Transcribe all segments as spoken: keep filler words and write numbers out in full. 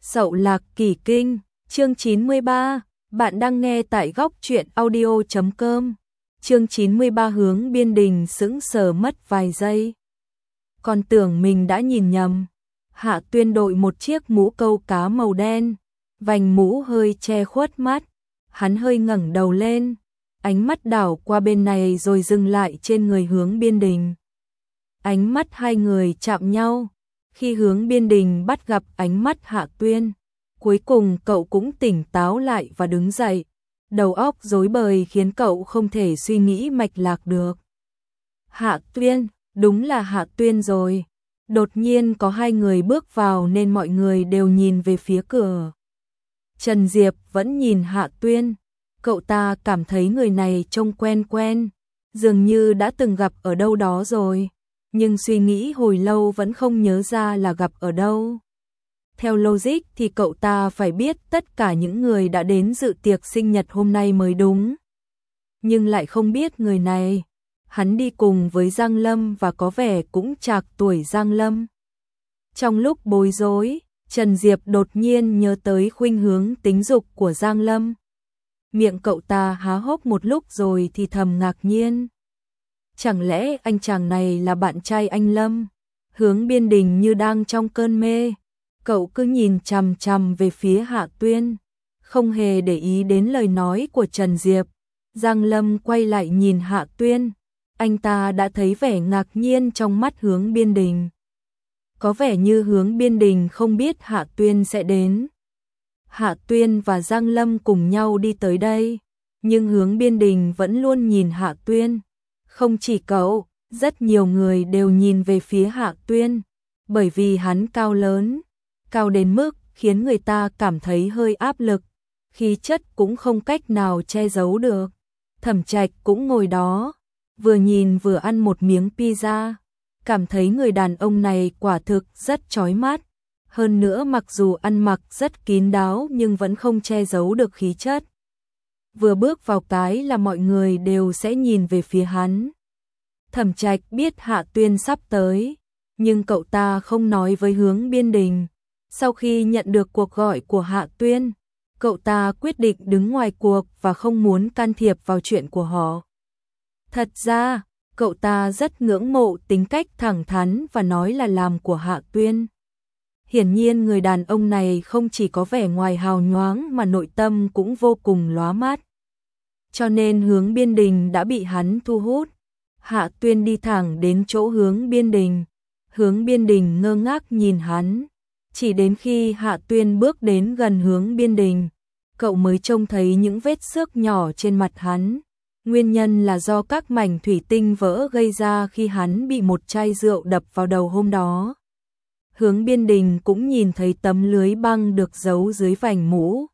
Sậu Lạc Kỳ Kinh, chương chín mươi ba, bạn đang nghe tại góc truyện audio chấm com. Chương chín mươi ba Hướng Biên Đình sững sờ mất vài giây. Còn tưởng mình đã nhìn nhầm. Hạ Tuyên đội một chiếc mũ câu cá màu đen, vành mũ hơi che khuất mắt, hắn hơi ngẩng đầu lên, ánh mắt đảo qua bên này rồi dừng lại trên người Hướng Biên Đình. Ánh mắt hai người chạm nhau. Khi Hướng Biên Đình bắt gặp ánh mắt Hạ Tuyên, cuối cùng cậu cũng tỉnh táo lại và đứng dậy. Đầu óc rối bời khiến cậu không thể suy nghĩ mạch lạc được. Hạ Tuyên, đúng là Hạ Tuyên rồi. Đột nhiên có hai người bước vào nên mọi người đều nhìn về phía cửa. Trần Diệp vẫn nhìn Hạ Tuyên. Cậu ta cảm thấy người này trông quen quen, dường như đã từng gặp ở đâu đó rồi. Nhưng suy nghĩ hồi lâu vẫn không nhớ ra là gặp ở đâu. Theo logic thì cậu ta phải biết tất cả những người đã đến dự tiệc sinh nhật hôm nay mới đúng. Nhưng lại không biết người này. Hắn đi cùng với Giang Lâm và có vẻ cũng trạc tuổi Giang Lâm. Trong lúc bối rối, Trần Diệp đột nhiên nhớ tới khuynh hướng tính dục của Giang Lâm. Miệng cậu ta há hốc một lúc rồi thì thầm ngạc nhiên. Chẳng lẽ anh chàng này là bạn trai anh Lâm? Hướng Biên Đình như đang trong cơn mê. Cậu cứ nhìn chằm chằm về phía Hạ Tuyên, không hề để ý đến lời nói của Trần Diệp. Giang Lâm quay lại nhìn Hạ Tuyên. Anh ta đã thấy vẻ ngạc nhiên trong mắt Hướng Biên Đình. Có vẻ như Hướng Biên Đình không biết Hạ Tuyên sẽ đến. Hạ Tuyên và Giang Lâm cùng nhau đi tới đây, nhưng Hướng Biên Đình vẫn luôn nhìn Hạ Tuyên. Không chỉ cậu, rất nhiều người đều nhìn về phía Hạ Tuyên, bởi vì hắn cao lớn, cao đến mức khiến người ta cảm thấy hơi áp lực, khí chất cũng không cách nào che giấu được. Thẩm Trạch cũng ngồi đó, vừa nhìn vừa ăn một miếng pizza, cảm thấy người đàn ông này quả thực rất chói mắt. Hơn nữa mặc dù ăn mặc rất kín đáo nhưng vẫn không che giấu được khí chất. Vừa bước vào cái là mọi người đều sẽ nhìn về phía hắn. Thẩm Trạch biết Hạ Tuyên sắp tới, nhưng cậu ta không nói với Hướng Biên Đình. Sau khi nhận được cuộc gọi của Hạ Tuyên, cậu ta quyết định đứng ngoài cuộc và không muốn can thiệp vào chuyện của họ. Thật ra, cậu ta rất ngưỡng mộ tính cách thẳng thắn và nói là làm của Hạ Tuyên. Hiển nhiên người đàn ông này không chỉ có vẻ ngoài hào nhoáng mà nội tâm cũng vô cùng lóa mắt. Cho nên Hướng Biên Đình đã bị hắn thu hút. Hạ Tuyên đi thẳng đến chỗ Hướng Biên Đình. Hướng Biên Đình ngơ ngác nhìn hắn. Chỉ đến khi Hạ Tuyên bước đến gần Hướng Biên Đình, cậu mới trông thấy những vết xước nhỏ trên mặt hắn. Nguyên nhân là do các mảnh thủy tinh vỡ gây ra khi hắn bị một chai rượu đập vào đầu hôm đó. Hướng Biên Đình cũng nhìn thấy tấm lưới băng được giấu dưới vành mũ.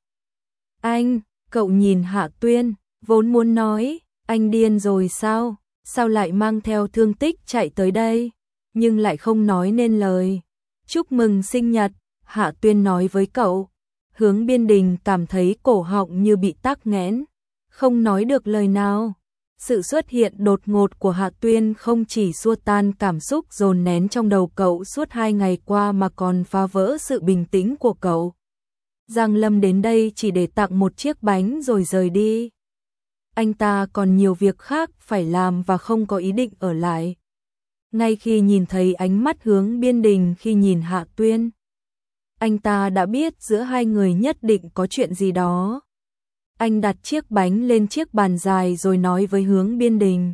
Anh, cậu nhìn Hạ Tuyên, vốn muốn nói, anh điên rồi sao? Sao lại mang theo thương tích chạy tới đây? Nhưng lại không nói nên lời. Chúc mừng sinh nhật, Hạ Tuyên nói với cậu. Hướng Biên Đình cảm thấy cổ họng như bị tắc nghẽn, không nói được lời nào. Sự xuất hiện đột ngột của Hạ Tuyên không chỉ xua tan cảm xúc dồn nén trong đầu cậu suốt hai ngày qua mà còn phá vỡ sự bình tĩnh của cậu. Giang Lâm đến đây chỉ để tặng một chiếc bánh rồi rời đi. Anh ta còn nhiều việc khác phải làm và không có ý định ở lại. Ngay khi nhìn thấy ánh mắt Hướng Biên Đình khi nhìn Hạ Tuyên, anh ta đã biết giữa hai người nhất định có chuyện gì đó. Anh đặt chiếc bánh lên chiếc bàn dài rồi nói với Hướng Biên Đình.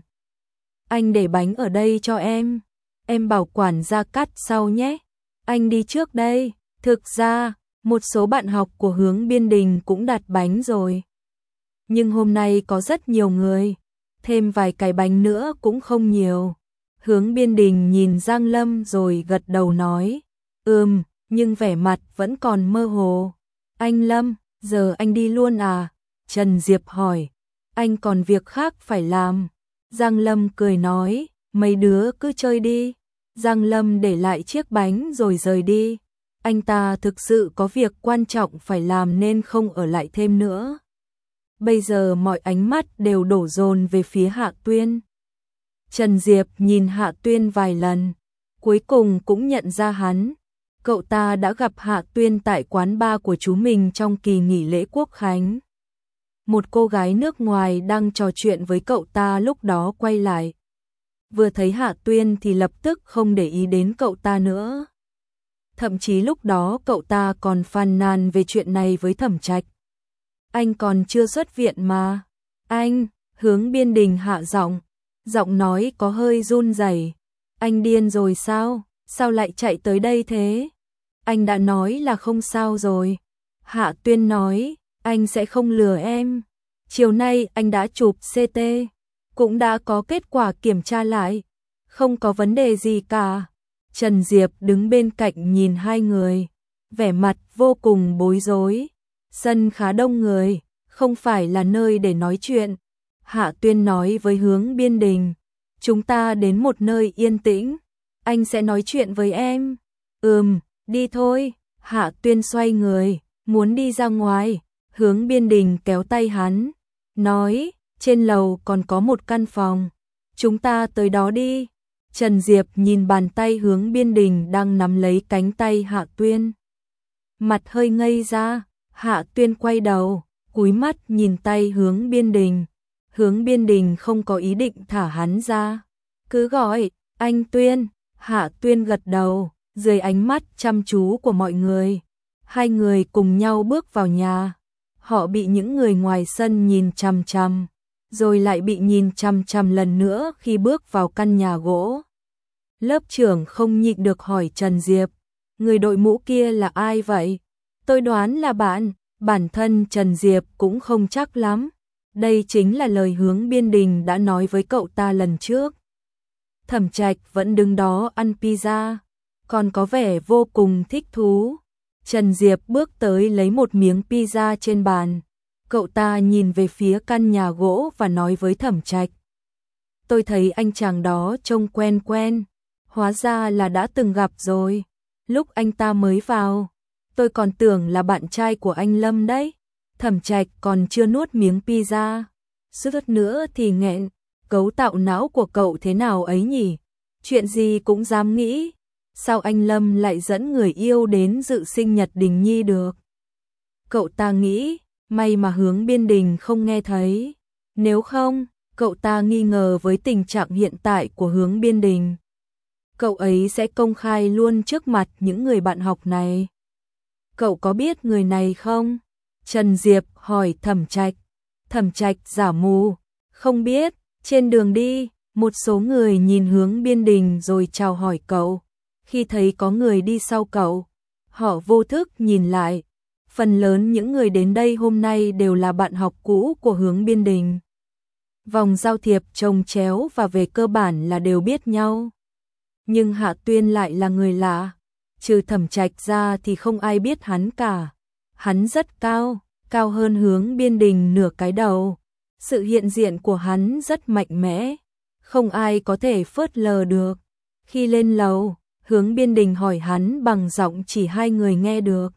Anh để bánh ở đây cho em. Em bảo quản ra cắt sau nhé. Anh đi trước đây. Thực ra, một số bạn học của Hướng Biên Đình cũng đặt bánh rồi. Nhưng hôm nay có rất nhiều người. Thêm vài cái bánh nữa cũng không nhiều. Hướng Biên Đình nhìn Giang Lâm rồi gật đầu nói. Ừm, nhưng vẻ mặt vẫn còn mơ hồ. Anh Lâm, giờ anh đi luôn à? Trần Diệp hỏi. Anh còn việc khác phải làm. Giang Lâm cười nói. Mấy đứa cứ chơi đi. Giang Lâm để lại chiếc bánh rồi rời đi. Anh ta thực sự có việc quan trọng phải làm nên không ở lại thêm nữa. Bây giờ mọi ánh mắt đều đổ dồn về phía Hạ Tuyên. Trần Diệp nhìn Hạ Tuyên vài lần, cuối cùng cũng nhận ra hắn. cậu ta đã gặp Hạ Tuyên tại quán bar của chú mình trong kỳ nghỉ lễ Quốc khánh. Một cô gái nước ngoài đang trò chuyện với cậu ta lúc đó quay lại. Vừa thấy Hạ Tuyên thì lập tức không để ý đến cậu ta nữa. Thậm chí lúc đó cậu ta còn phàn nàn về chuyện này với Thẩm Trạch. Anh còn chưa xuất viện mà. Anh, Hướng Biên Đình hạ giọng, giọng nói có hơi run rẩy. Anh điên rồi sao? Sao lại chạy tới đây thế? Anh đã nói là không sao rồi. Hạ Tuyên nói, anh sẽ không lừa em. Chiều nay anh đã chụp xê tê, cũng đã có kết quả kiểm tra lại. Không có vấn đề gì cả. Trần Diệp đứng bên cạnh nhìn hai người, vẻ mặt vô cùng bối rối. Sân khá đông người, không phải là nơi để nói chuyện. Hạ Tuyên nói với Hướng Biên Đình, chúng ta đến một nơi yên tĩnh, anh sẽ nói chuyện với em. Ừm, đi thôi. Hạ Tuyên xoay người, muốn đi ra ngoài. Hướng Biên Đình kéo tay hắn, nói, trên lầu còn có một căn phòng, chúng ta tới đó đi. Trần Diệp nhìn bàn tay Hướng Biên Đình đang nắm lấy cánh tay Hạ Tuyên. Mặt hơi ngây ra, Hạ Tuyên quay đầu, cúi mắt nhìn tay Hướng Biên Đình. Hướng Biên Đình không có ý định thả hắn ra. Cứ gọi, anh Tuyên. Hạ Tuyên gật đầu, dưới ánh mắt chăm chú của mọi người. Hai người cùng nhau bước vào nhà. Họ bị những người ngoài sân nhìn chằm chằm, rồi lại bị nhìn chằm chằm lần nữa khi bước vào căn nhà gỗ. Lớp trưởng không nhịn được hỏi Trần Diệp, người đội mũ kia là ai vậy? Tôi đoán là bạn, bản thân Trần Diệp cũng không chắc lắm. Đây chính là lời Hướng Biên Đình đã nói với cậu ta lần trước. Thẩm Trạch vẫn đứng đó ăn pizza, còn có vẻ vô cùng thích thú. Trần Diệp bước tới lấy một miếng pizza trên bàn. Cậu ta nhìn về phía căn nhà gỗ và nói với Thẩm Trạch. Tôi thấy anh chàng đó trông quen quen, hóa ra là đã từng gặp rồi. Lúc anh ta mới vào, tôi còn tưởng là bạn trai của anh Lâm đấy. Thẩm Trạch còn chưa nuốt miếng pizza, suýt nữa thì nghẹn. Cấu tạo não của cậu thế nào ấy nhỉ? Chuyện gì cũng dám nghĩ. Sao anh Lâm lại dẫn người yêu đến dự sinh nhật Đình Nhi được? Cậu ta nghĩ, may mà Hướng Biên Đình không nghe thấy. Nếu không, cậu ta nghi ngờ với tình trạng hiện tại của Hướng Biên Đình. Cậu ấy sẽ công khai luôn trước mặt những người bạn học này. Cậu có biết người này không? Trần Diệp hỏi Thẩm Trạch. Thẩm Trạch giả mù, không biết. Trên đường đi, một số người nhìn Hướng Biên Đình rồi chào hỏi cậu. Khi thấy có người đi sau cậu, họ vô thức nhìn lại. Phần lớn những người đến đây hôm nay đều là bạn học cũ của Hướng Biên Đình. Vòng giao thiệp chồng chéo và về cơ bản là đều biết nhau. Nhưng Hạ Tuyên lại là người lạ. Trừ Thẩm Trạch ra thì không ai biết hắn cả. Hắn rất cao, cao hơn Hướng Biên Đình nửa cái đầu. Sự hiện diện của hắn rất mạnh mẽ, không ai có thể phớt lờ được. Khi lên lầu, Hướng Biên Đình hỏi hắn bằng giọng chỉ hai người nghe được.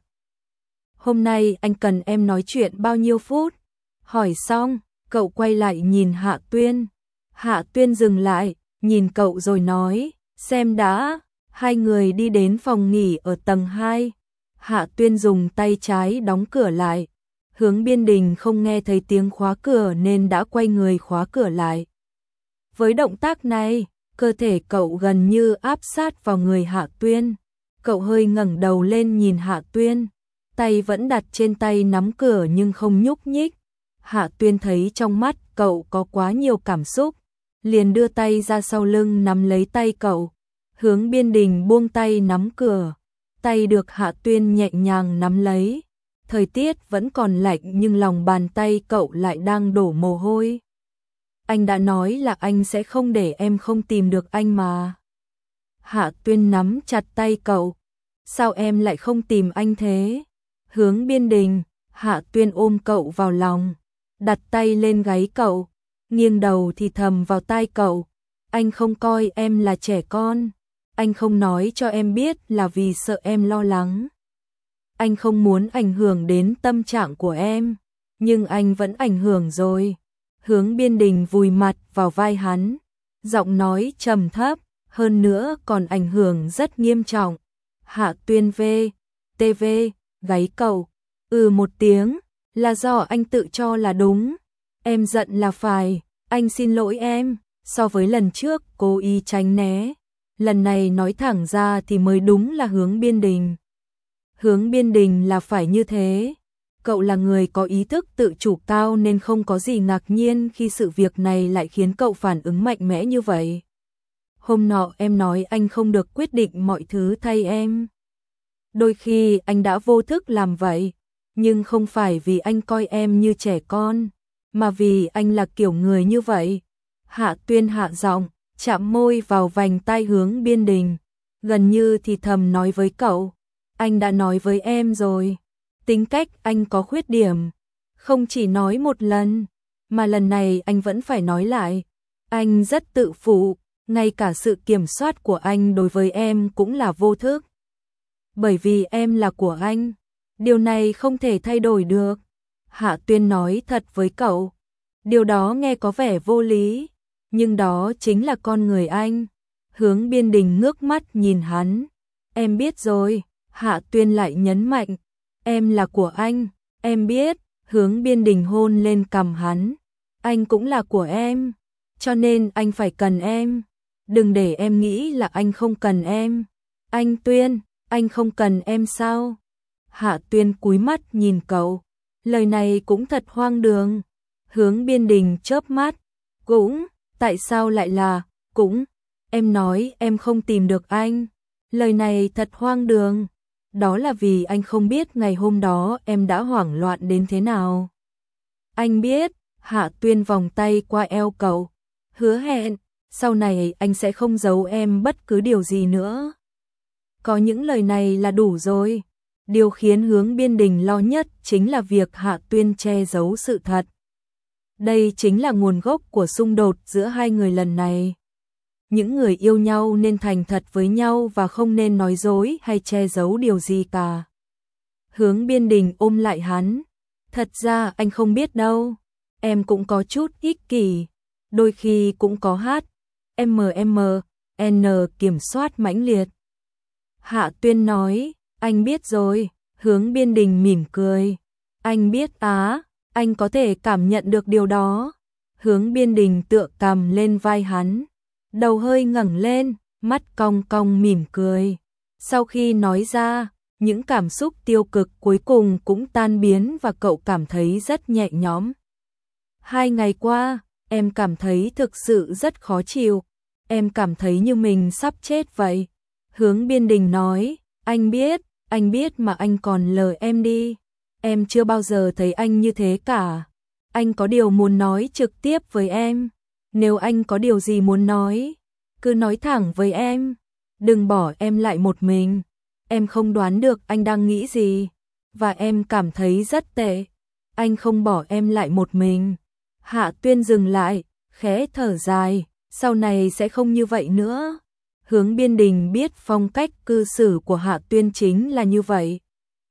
Hôm nay anh cần em nói chuyện bao nhiêu phút? Hỏi xong, cậu quay lại nhìn Hạ Tuyên. Hạ Tuyên dừng lại, nhìn cậu rồi nói, xem đã. Hai người đi đến phòng nghỉ ở tầng hai. Hạ Tuyên dùng tay trái đóng cửa lại. Hướng Biên Đình không nghe thấy tiếng khóa cửa nên đã quay người khóa cửa lại. Với động tác này, cơ thể cậu gần như áp sát vào người Hạ Tuyên. Cậu hơi ngẩng đầu lên nhìn Hạ Tuyên, tay vẫn đặt trên tay nắm cửa nhưng không nhúc nhích. Hạ Tuyên thấy trong mắt cậu có quá nhiều cảm xúc, liền đưa tay ra sau lưng nắm lấy tay cậu. Hướng Biên Đình buông tay nắm cửa, tay được Hạ Tuyên nhẹ nhàng nắm lấy. Thời tiết vẫn còn lạnh nhưng lòng bàn tay cậu lại đang đổ mồ hôi. Anh đã nói là anh sẽ không để em không tìm được anh mà. Hạ Tuyên nắm chặt tay cậu. Sao em lại không tìm anh thế? Hướng Biên Đình, Hạ Tuyên ôm cậu vào lòng, đặt tay lên gáy cậu, nghiêng đầu thì thầm vào tai cậu. Anh không coi em là trẻ con. Anh không nói cho em biết là vì sợ em lo lắng. Anh không muốn ảnh hưởng đến tâm trạng của em, nhưng anh vẫn ảnh hưởng rồi. Hướng Biên Đình vùi mặt vào vai hắn, giọng nói trầm thấp, hơn nữa còn ảnh hưởng rất nghiêm trọng. Hạ Tuyên V, tê vê, gáy cậu. Ừ một tiếng, là do anh tự cho là đúng. Em giận là phải, anh xin lỗi em, so với lần trước cố ý tránh né. Lần này nói thẳng ra thì mới đúng là Hướng Biên Đình. Hướng Biên Đình là phải như thế. Cậu là người có ý thức tự chủ cao nên không có gì ngạc nhiên khi sự việc này lại khiến cậu phản ứng mạnh mẽ như vậy. Hôm nọ em nói anh không được quyết định mọi thứ thay em. Đôi khi anh đã vô thức làm vậy, nhưng không phải vì anh coi em như trẻ con, mà vì anh là kiểu người như vậy. Hạ Tuyên hạ giọng, chạm môi vào vành tai Hướng Biên Đình, gần như thì thầm nói với cậu, anh đã nói với em rồi, tính cách anh có khuyết điểm, không chỉ nói một lần, mà lần này anh vẫn phải nói lại. Anh rất tự phụ, ngay cả sự kiểm soát của anh đối với em cũng là vô thức. Bởi vì em là của anh, điều này không thể thay đổi được. Hạ Tuyên nói thật với cậu, điều đó nghe có vẻ vô lý, nhưng đó chính là con người anh. Hướng Biên Đình ngước mắt nhìn hắn, em biết rồi. Hạ Tuyên lại nhấn mạnh, em là của anh, em biết. Hướng Biên Đình hôn lên cằm hắn, anh cũng là của em, cho nên anh phải cần em. Đừng để em nghĩ là anh không cần em. Anh Tuyên, anh không cần em sao? Hạ Tuyên cúi mắt nhìn cậu, lời này cũng thật hoang đường. Hướng Biên Đình chớp mắt, cũng, tại sao lại là, cũng, em nói em không tìm được anh. Lời này thật hoang đường. Đó là vì anh không biết ngày hôm đó em đã hoảng loạn đến thế nào. Anh biết. Hạ Tuyên vòng tay qua eo cậu, hứa hẹn, sau này anh sẽ không giấu em bất cứ điều gì nữa. Có những lời này là đủ rồi. Điều khiến Hướng Biên Đình lo nhất chính là việc Hạ Tuyên che giấu sự thật. Đây chính là nguồn gốc của xung đột giữa hai người lần này. Những người yêu nhau nên thành thật với nhau và không nên nói dối hay che giấu điều gì cả. Hướng Biên Đình ôm lại hắn. Thật ra anh không biết đâu. Em cũng có chút ích kỷ. Đôi khi cũng có hát. em em en kiểm soát mãnh liệt. Hạ Tuyên nói, anh biết rồi. Hướng Biên Đình mỉm cười. Anh biết á, anh có thể cảm nhận được điều đó. Hướng Biên Đình tựa cằm lên vai hắn, đầu hơi ngẩng lên, mắt cong cong mỉm cười. Sau khi nói ra, những cảm xúc tiêu cực cuối cùng cũng tan biến và cậu cảm thấy rất nhẹ nhõm. Hai ngày qua, em cảm thấy thực sự rất khó chịu. Em cảm thấy như mình sắp chết vậy. Hướng Biên Đình nói, anh biết, anh biết mà anh còn lờ em đi. Em chưa bao giờ thấy anh như thế cả. Anh có điều muốn nói trực tiếp với em. Nếu anh có điều gì muốn nói, cứ nói thẳng với em. Đừng bỏ em lại một mình. Em không đoán được anh đang nghĩ gì. Và em cảm thấy rất tệ. Anh không bỏ em lại một mình. Hạ Tuyên dừng lại, khẽ thở dài. Sau này sẽ không như vậy nữa. Hướng Biên Đình biết phong cách cư xử của Hạ Tuyên chính là như vậy.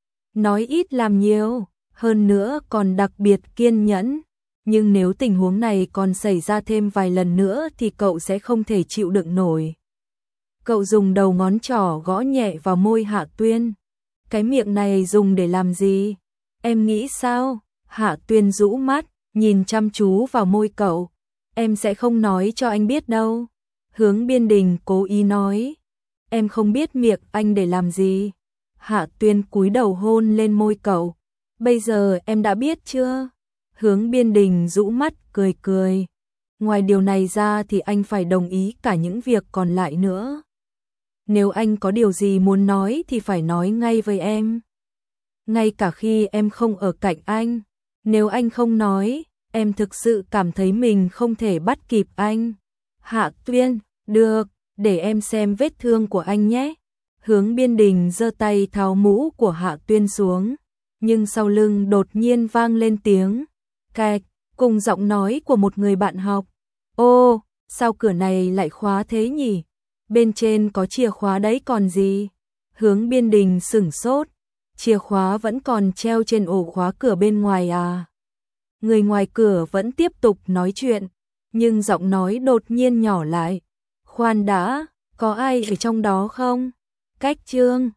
Nói ít làm nhiều, hơn nữa còn đặc biệt kiên nhẫn. Nhưng nếu tình huống này còn xảy ra thêm vài lần nữa thì cậu sẽ không thể chịu đựng nổi. Cậu dùng đầu ngón trỏ gõ nhẹ vào môi Hạ Tuyên. Cái miệng này dùng để làm gì? Em nghĩ sao? Hạ Tuyên rũ mắt, nhìn chăm chú vào môi cậu. Em sẽ không nói cho anh biết đâu. Hướng Biên Đình cố ý nói. Em không biết miệng anh để làm gì. Hạ Tuyên cúi đầu hôn lên môi cậu. Bây giờ em đã biết chưa? Hướng Biên Đình rũ mắt cười cười. Ngoài điều này ra thì anh phải đồng ý cả những việc còn lại nữa. Nếu anh có điều gì muốn nói thì phải nói ngay với em. Ngay cả khi em không ở cạnh anh. Nếu anh không nói, em thực sự cảm thấy mình không thể bắt kịp anh. Hạ Tuyên, được, để em xem vết thương của anh nhé. Hướng Biên Đình giơ tay tháo mũ của Hạ Tuyên xuống. Nhưng sau lưng đột nhiên vang lên tiếng cạch, cùng giọng nói của một người bạn học. Ô, sao cửa này lại khóa thế nhỉ? Bên trên có chìa khóa đấy còn gì? Hướng Biên Đình sửng sốt. Chìa khóa vẫn còn treo trên ổ khóa cửa bên ngoài à? Người ngoài cửa vẫn tiếp tục nói chuyện, nhưng giọng nói đột nhiên nhỏ lại. Khoan đã, có ai ở trong đó không? Cách Trương,